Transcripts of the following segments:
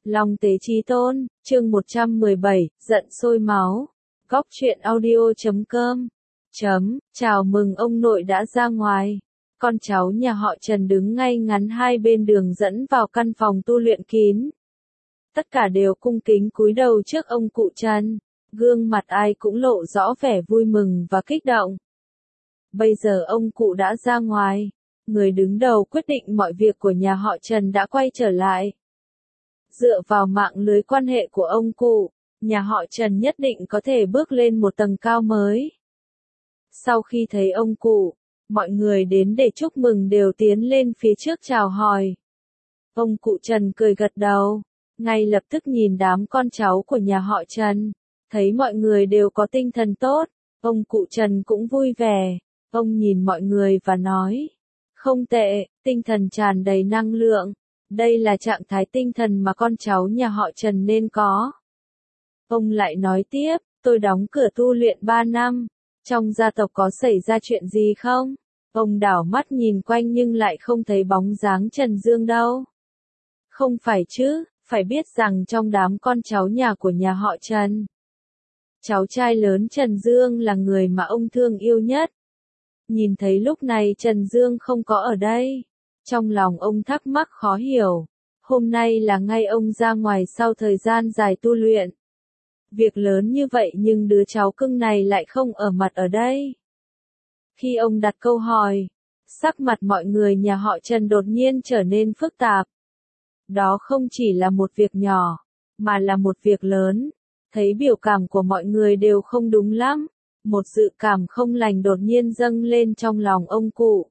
Long Tế Chí Tôn, chương 117, giận sôi máu. Góc truyện audio.com. Chào mừng ông nội đã ra ngoài. Con cháu nhà họ Trần đứng ngay ngắn hai bên đường dẫn vào căn phòng tu luyện kín. Tất cả đều cung kính cúi đầu trước ông cụ Trần. Gương mặt ai cũng lộ rõ vẻ vui mừng và kích động. Bây giờ ông cụ đã ra ngoài. Người đứng đầu quyết định mọi việc của nhà họ Trần đã quay trở lại. Dựa vào mạng lưới quan hệ của ông cụ, nhà họ Trần nhất định có thể bước lên một tầng cao mới. Sau khi thấy ông cụ, mọi người đến để chúc mừng đều tiến lên phía trước chào hỏi. Ông cụ Trần cười gật đầu, ngay lập tức nhìn đám con cháu của nhà họ Trần, thấy mọi người đều có tinh thần tốt, ông cụ Trần cũng vui vẻ, ông nhìn mọi người và nói, không tệ, tinh thần tràn đầy năng lượng. Đây là trạng thái tinh thần mà con cháu nhà họ Trần nên có. Ông lại nói tiếp, tôi đóng cửa tu luyện 3 năm. Trong gia tộc có xảy ra chuyện gì không? Ông đảo mắt nhìn quanh nhưng lại không thấy bóng dáng Trần Dương đâu. Không phải chứ, phải biết rằng trong đám con cháu nhà của nhà họ Trần, cháu trai lớn Trần Dương là người mà ông thương yêu nhất. Nhìn thấy lúc này Trần Dương không có ở đây. Trong lòng ông thắc mắc khó hiểu, hôm nay là ngày ông ra ngoài sau thời gian dài tu luyện. Việc lớn như vậy nhưng đứa cháu cưng này lại không ở mặt ở đây. Khi ông đặt câu hỏi, sắc mặt mọi người nhà họ Trần đột nhiên trở nên phức tạp. Đó không chỉ là một việc nhỏ, mà là một việc lớn. Thấy biểu cảm của mọi người đều không đúng lắm, một dự cảm không lành đột nhiên dâng lên trong lòng ông cụ.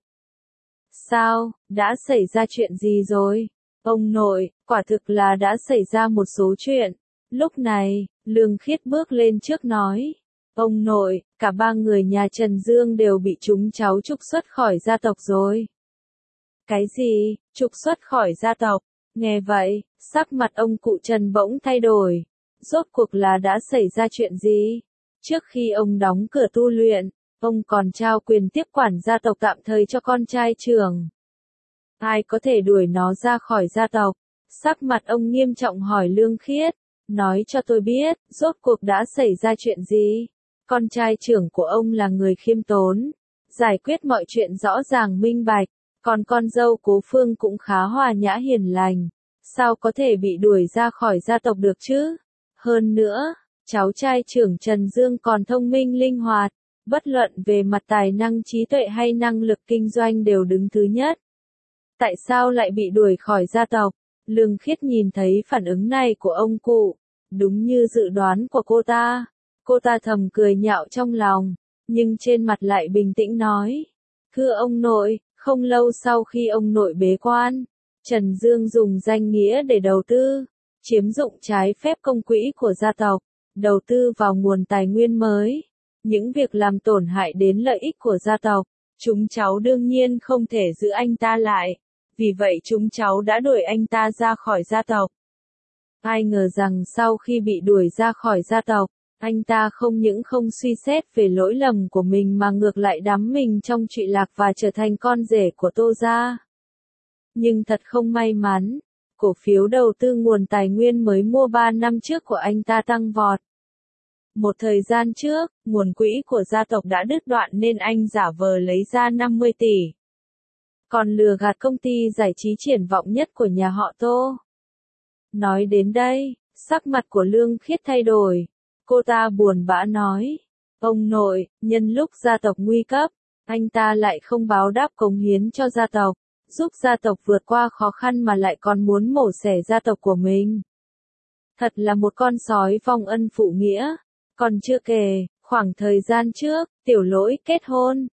Sao, đã xảy ra chuyện gì rồi? Ông nội, quả thực là đã xảy ra một số chuyện. Lúc này, Lương Khiết bước lên trước nói. Ông nội, cả ba người nhà Trần Dương đều bị chúng cháu trục xuất khỏi gia tộc rồi. Cái gì, trục xuất khỏi gia tộc? Nghe vậy, sắc mặt ông cụ Trần bỗng thay đổi. Rốt cuộc là đã xảy ra chuyện gì? Trước khi ông đóng cửa tu luyện, ông còn trao quyền tiếp quản gia tộc tạm thời cho con trai trưởng. Ai có thể đuổi nó ra khỏi gia tộc? Sắc mặt ông nghiêm trọng hỏi Lương Khiết. Nói cho tôi biết, rốt cuộc đã xảy ra chuyện gì? Con trai trưởng của ông là người khiêm tốn, giải quyết mọi chuyện rõ ràng minh bạch, còn con dâu Cố Phương cũng khá hòa nhã hiền lành. Sao có thể bị đuổi ra khỏi gia tộc được chứ? Hơn nữa, cháu trai trưởng Trần Dương còn thông minh linh hoạt. Bất luận về mặt tài năng trí tuệ hay năng lực kinh doanh đều đứng thứ nhất. Tại sao lại bị đuổi khỏi gia tộc? Lương Khiết nhìn thấy phản ứng này của ông cụ, đúng như dự đoán của cô ta. Cô ta thầm cười nhạo trong lòng, nhưng trên mặt lại bình tĩnh nói. Thưa ông nội, không lâu sau khi ông nội bế quan, Trần Dương dùng danh nghĩa để đầu tư, chiếm dụng trái phép công quỹ của gia tộc, đầu tư vào nguồn tài nguyên mới. Những việc làm tổn hại đến lợi ích của gia tộc, chúng cháu đương nhiên không thể giữ anh ta lại. Vì vậy chúng cháu đã đuổi anh ta ra khỏi gia tộc. Ai ngờ rằng sau khi bị đuổi ra khỏi gia tộc, anh ta không những không suy xét về lỗi lầm của mình mà ngược lại đắm mình trong trụy lạc và trở thành con rể của Tô gia. Nhưng thật không may mắn, cổ phiếu đầu tư nguồn tài nguyên mới mua 3 năm trước của anh ta tăng vọt. Một thời gian trước, nguồn quỹ của gia tộc đã đứt đoạn nên anh giả vờ lấy ra 50 tỷ. Còn lừa gạt công ty giải trí triển vọng nhất của nhà họ Tô. Nói đến đây, sắc mặt của Lương Khiết thay đổi. Cô ta buồn bã nói. Ông nội, nhân lúc gia tộc nguy cấp, anh ta lại không báo đáp cống hiến cho gia tộc, giúp gia tộc vượt qua khó khăn mà lại còn muốn mổ xẻ gia tộc của mình. Thật là một con sói vong ân phụ nghĩa. Còn chưa kể, khoảng thời gian trước, Tiểu Lỗi kết hôn,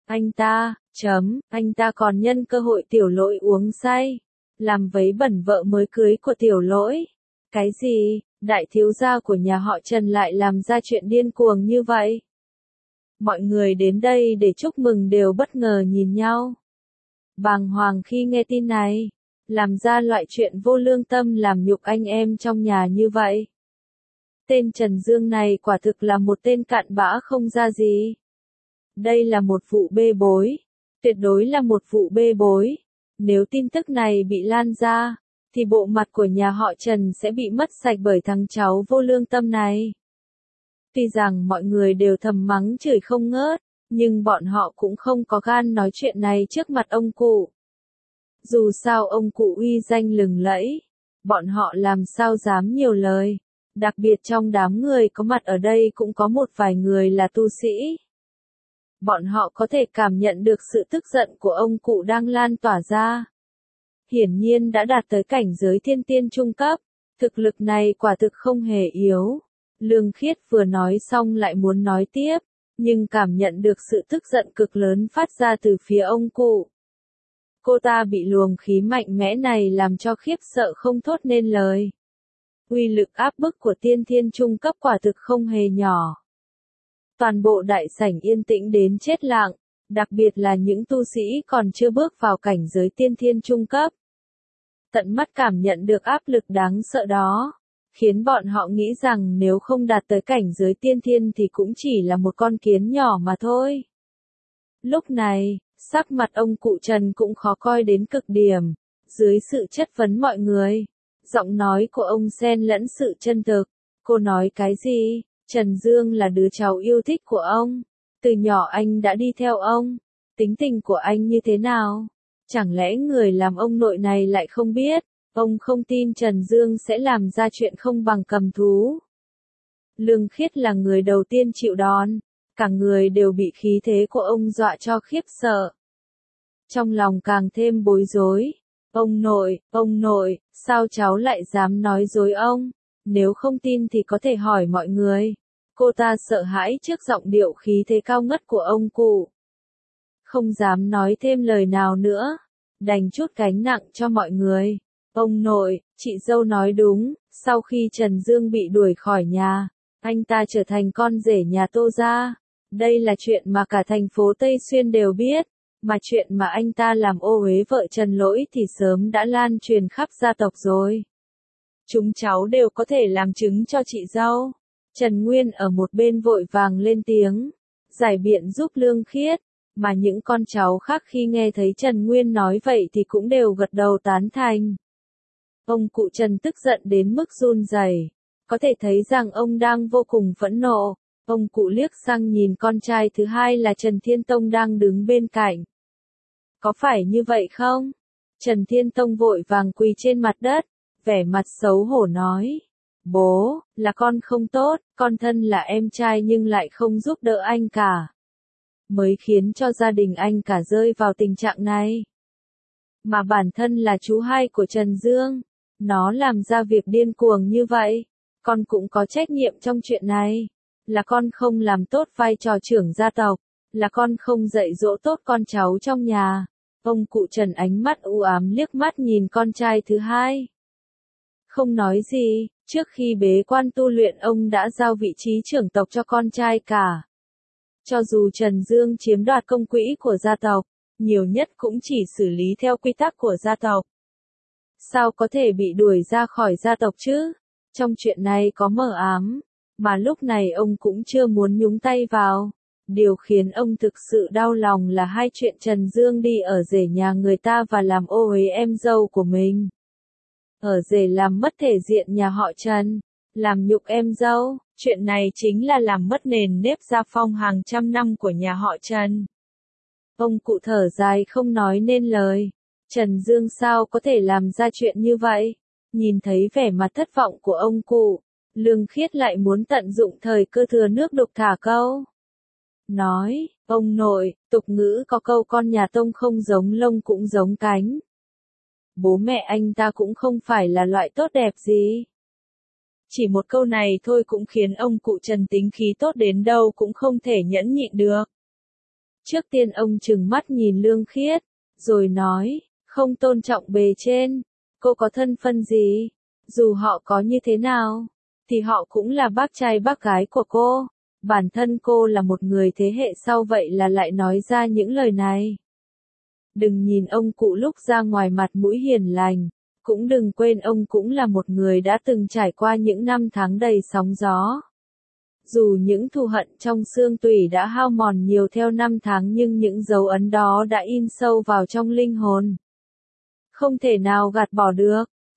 anh ta còn nhân cơ hội Tiểu Lỗi uống say, làm vấy bẩn vợ mới cưới của Tiểu Lỗi. Cái gì, đại thiếu gia của nhà họ Trần lại làm ra chuyện điên cuồng như vậy? Mọi người đến đây để chúc mừng đều bất ngờ nhìn nhau. Bàng hoàng khi nghe tin này, làm ra loại chuyện vô lương tâm làm nhục anh em trong nhà như vậy. Tên Trần Dương này quả thực là một tên cặn bã không ra gì. Đây là một vụ bê bối. Tuyệt đối là một vụ bê bối. Nếu tin tức này bị lan ra, thì bộ mặt của nhà họ Trần sẽ bị mất sạch bởi thằng cháu vô lương tâm này. Tuy rằng mọi người đều thầm mắng chửi không ngớt, nhưng bọn họ cũng không có gan nói chuyện này trước mặt ông cụ. Dù sao ông cụ uy danh lừng lẫy, bọn họ làm sao dám nhiều lời. Đặc biệt trong đám người có mặt ở đây cũng có một vài người là tu sĩ. Bọn họ có thể cảm nhận được sự tức giận của ông cụ đang lan tỏa ra. Hiển nhiên đã đạt tới cảnh giới thiên tiên trung cấp, thực lực này quả thực không hề yếu. Lương Khiết vừa nói xong lại muốn nói tiếp, nhưng cảm nhận được sự tức giận cực lớn phát ra từ phía ông cụ. Cô ta bị luồng khí mạnh mẽ này làm cho khiếp sợ không thốt nên lời. Uy lực áp bức của tiên thiên trung cấp quả thực không hề nhỏ. Toàn bộ đại sảnh yên tĩnh đến chết lặng, đặc biệt là những tu sĩ còn chưa bước vào cảnh giới tiên thiên trung cấp. Tận mắt cảm nhận được áp lực đáng sợ đó, khiến bọn họ nghĩ rằng nếu không đạt tới cảnh giới tiên thiên thì cũng chỉ là một con kiến nhỏ mà thôi. Lúc này, sắc mặt ông cụ Trần cũng khó coi đến cực điểm, dưới sự chất vấn mọi người. Giọng nói của ông xen lẫn sự chân thực. Cô nói cái gì? Trần Dương là đứa cháu yêu thích của ông. Từ nhỏ anh đã đi theo ông. Tính tình của anh như thế nào? Chẳng lẽ người làm ông nội này lại không biết? Ông không tin Trần Dương sẽ làm ra chuyện không bằng cầm thú. Lương Khiết là người đầu tiên chịu đòn. Cả người đều bị khí thế của ông dọa cho khiếp sợ. Trong lòng càng thêm bối rối. Ông nội, sao cháu lại dám nói dối ông? Nếu không tin thì có thể hỏi mọi người. Cô ta sợ hãi trước giọng điệu khí thế cao ngất của ông cụ. Không dám nói thêm lời nào nữa. Đành chút gánh nặng cho mọi người. Ông nội, chị dâu nói đúng, sau khi Trần Dương bị đuổi khỏi nhà, anh ta trở thành con rể nhà Tô gia. Đây là chuyện mà cả thành phố Tây Xuyên đều biết. Mà chuyện mà anh ta làm ô uế vợ Trần Lỗi thì sớm đã lan truyền khắp gia tộc rồi. Chúng cháu đều có thể làm chứng cho chị dâu. Trần Nguyên ở một bên vội vàng lên tiếng, giải biện giúp Lương Khiết, mà những con cháu khác khi nghe thấy Trần Nguyên nói vậy thì cũng đều gật đầu tán thành. Ông cụ Trần tức giận đến mức run rẩy, có thể thấy rằng ông đang vô cùng phẫn nộ. Ông cụ liếc sang nhìn con trai thứ hai là Trần Thiên Tông đang đứng bên cạnh. Có phải như vậy không? Trần Thiên Tông vội vàng quỳ trên mặt đất, vẻ mặt xấu hổ nói. Bố, là con không tốt, con thân là em trai nhưng lại không giúp đỡ anh cả. Mới khiến cho gia đình anh cả rơi vào tình trạng này. Mà bản thân là chú hai của Trần Dương, nó làm ra việc điên cuồng như vậy, con cũng có trách nhiệm trong chuyện này. Là con không làm tốt vai trò trưởng gia tộc, là con không dạy dỗ tốt con cháu trong nhà. Ông cụ Trần ánh mắt u ám liếc mắt nhìn con trai thứ hai. Không nói gì, trước khi bế quan tu luyện ông đã giao vị trí trưởng tộc cho con trai cả. Cho dù Trần Dương chiếm đoạt công quỹ của gia tộc, nhiều nhất cũng chỉ xử lý theo quy tắc của gia tộc. Sao có thể bị đuổi ra khỏi gia tộc chứ? Trong chuyện này có mờ ám, mà lúc này ông cũng chưa muốn nhúng tay vào. Điều khiến ông thực sự đau lòng là hai chuyện Trần Dương đi ở rể nhà người ta và làm ô uế em dâu của mình. Ở rể làm mất thể diện nhà họ Trần, làm nhục em dâu, chuyện này chính là làm mất nền nếp gia phong hàng trăm năm của nhà họ Trần. Ông cụ thở dài không nói nên lời. Trần Dương sao có thể làm ra chuyện như vậy? Nhìn thấy vẻ mặt thất vọng của ông cụ, Lương Khiết lại muốn tận dụng thời cơ thừa nước đục thả câu. Nói, ông nội, tục ngữ có câu con nhà Tông không giống lông cũng giống cánh. Bố mẹ anh ta cũng không phải là loại tốt đẹp gì. Chỉ một câu này thôi cũng khiến ông cụ Trần tính khí tốt đến đâu cũng không thể nhẫn nhịn được. Trước tiên ông trừng mắt nhìn Lương Khiết, rồi nói, không tôn trọng bề trên, cô có thân phận gì? Dù họ có như thế nào, thì họ cũng là bác trai bác gái của cô. Bản thân cô là một người thế hệ sau vậy là lại nói ra những lời này. Đừng nhìn ông cụ lúc ra ngoài mặt mũi hiền lành, cũng đừng quên ông cũng là một người đã từng trải qua những năm tháng đầy sóng gió. Dù những thù hận trong xương tủy đã hao mòn nhiều theo năm tháng nhưng những dấu ấn đó đã in sâu vào trong linh hồn. Không thể nào gạt bỏ được.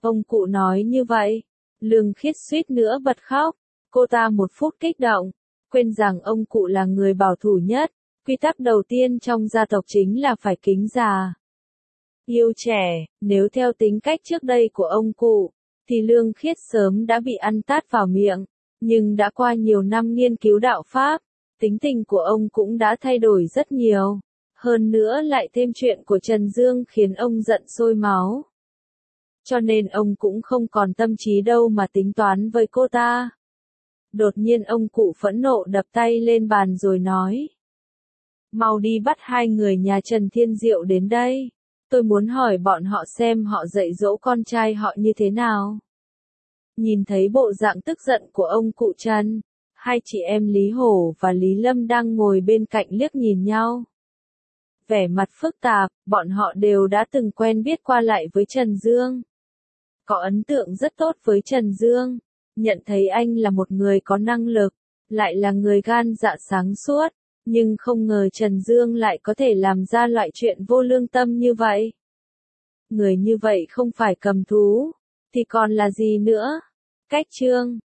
Ông cụ nói như vậy. Lương Khiết suýt nữa bật khóc. Cô ta một phút kích động, quên rằng ông cụ là người bảo thủ nhất. Quy tắc đầu tiên trong gia tộc chính là phải kính già, yêu trẻ. Nếu theo tính cách trước đây của ông cụ, thì Lương Khiết sớm đã bị ăn tát vào miệng. Nhưng đã qua nhiều năm nghiên cứu đạo Pháp, tính tình của ông cũng đã thay đổi rất nhiều. Hơn nữa lại thêm chuyện của Trần Dương khiến ông giận sôi máu. Cho nên ông cũng không còn tâm trí đâu mà tính toán với cô ta. Đột nhiên ông cụ phẫn nộ đập tay lên bàn rồi nói. Mau đi bắt hai người nhà Trần Thiên Diệu đến đây. Tôi muốn hỏi bọn họ xem họ dạy dỗ con trai họ như thế nào. Nhìn thấy bộ dạng tức giận của ông cụ Trần, hai chị em Lý Hổ và Lý Lâm đang ngồi bên cạnh liếc nhìn nhau. Vẻ mặt phức tạp, bọn họ đều đã từng quen biết qua lại với Trần Dương. Có ấn tượng rất tốt với Trần Dương, nhận thấy anh là một người có năng lực, lại là người gan dạ sáng suốt, nhưng không ngờ Trần Dương lại có thể làm ra loại chuyện vô lương tâm như vậy. Người như vậy không phải cầm thú, thì còn là gì nữa? Cách chương